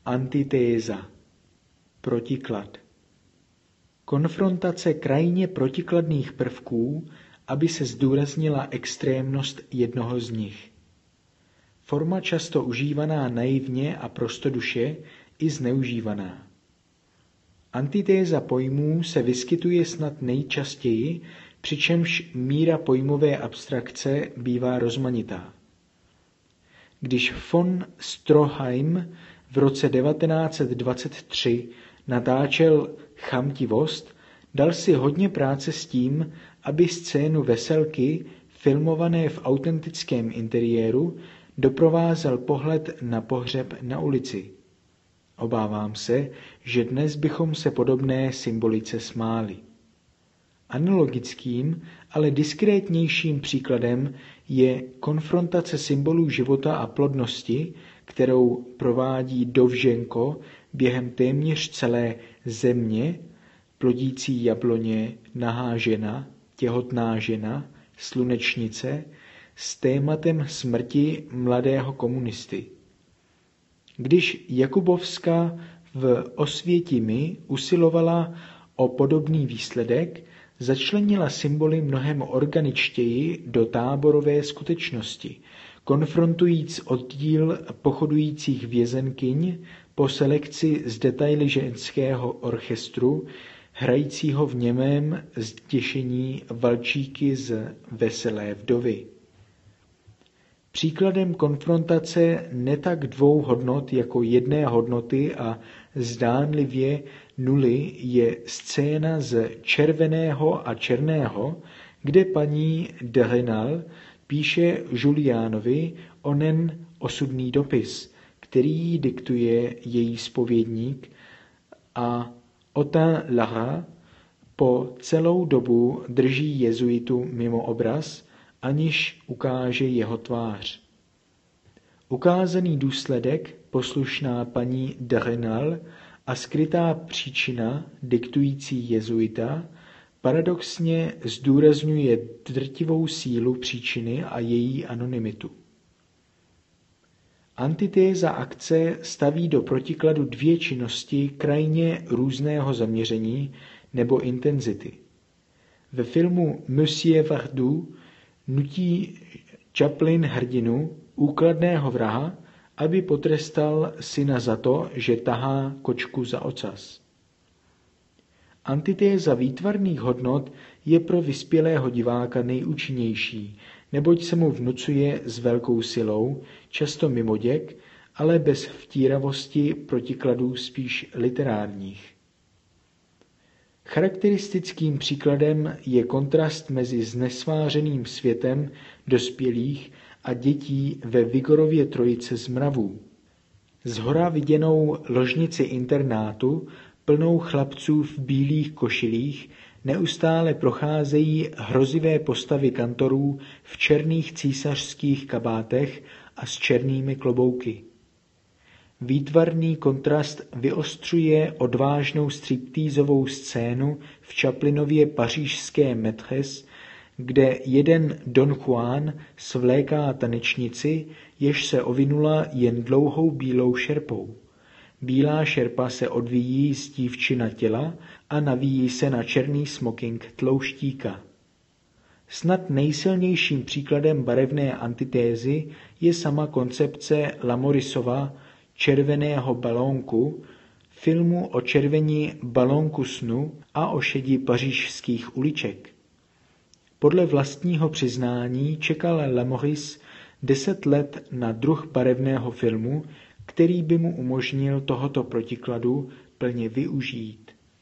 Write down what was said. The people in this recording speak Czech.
Antitéza. Protiklad. Konfrontace krajně protikladných prvků, aby se zdůraznila extrémnost jednoho z nich. Forma často užívaná naivně a prostoduše i zneužívaná. Antitéza pojmů se vyskytuje snad nejčastěji, přičemž míra pojmové abstrakce bývá rozmanitá. Když von Stroheim v roce 1923 natáčel Chamtivost, dal si hodně práce s tím, aby scénu veselky, filmované v autentickém interiéru, doprovázel pohled na pohřeb na ulici. Obávám se, že dnes bychom se podobné symbolice smáli. Analogickým, ale diskrétnějším příkladem je konfrontace symbolů života a plodnosti, kterou provádí Dovženko během téměř celé Země, plodící jabloně, nahá žena, těhotná žena, slunečnice, s tématem smrti mladého komunisty. Když Jakubovska v Osvětimi usilovala o podobný výsledek, začlenila symboly mnohem organičtěji do táborové skutečnosti, konfrontujíc oddíl pochodujících vězenkyň po selekci z detaily ženského orchestru, hrajícího v němém zděšení valčíky z Veselé vdovy. Příkladem konfrontace netak dvou hodnot jako jedné hodnoty a zdánlivě nuly je scéna z Červeného a černého, kde paní de Rênal píše Julianovi onen osudný dopis, který jí diktuje její zpovědník, a Otin Lara po celou dobu drží jezuitu mimo obraz, aniž ukáže jeho tvář. Ukázaný důsledek, poslušná paní de Rênal a skrytá příčina diktující jezuita, paradoxně zdůrazňuje drtivou sílu příčiny a její anonymitu. Antitéza akce staví do protikladu dvě činnosti krajně různého zaměření nebo intenzity. Ve filmu Monsieur Verdoux nutí Chaplin hrdinu, úkladného vraha, aby potrestal syna za to, že tahá kočku za ocas. Antitéza výtvarných hodnot je pro vyspělého diváka nejúčinnější, neboť se mu vnucuje s velkou silou, často mimoděk, ale bez vtíravosti protikladů spíš literárních. Charakteristickým příkladem je kontrast mezi znesvářeným světem dospělých a dětí ve Vigorově trojice z mravů. Zhora viděnou ložnici internátu, plnou chlapců v bílých košilích, neustále procházejí hrozivé postavy kantorů v černých císařských kabátech a s černými klobouky. Výtvarný kontrast vyostřuje odvážnou striptýzovou scénu v Chaplinově pařížské Maîtresse, kde jeden Don Juan svléká tanečnici, jež se ovinula jen dlouhou bílou šerpou. Bílá šerpa se odvíjí z dívčina těla a navíjí se na černý smoking tlouštíka. Snad nejsilnějším příkladem barevné antitézy je sama koncepce Lamorisova Červeného balónku, filmu o červení balónku snu a o šedi pařížských uliček. Podle vlastního přiznání čekal Lamoris 10 let na druh barevného filmu, který by mu umožnil tohoto protikladu plně využít.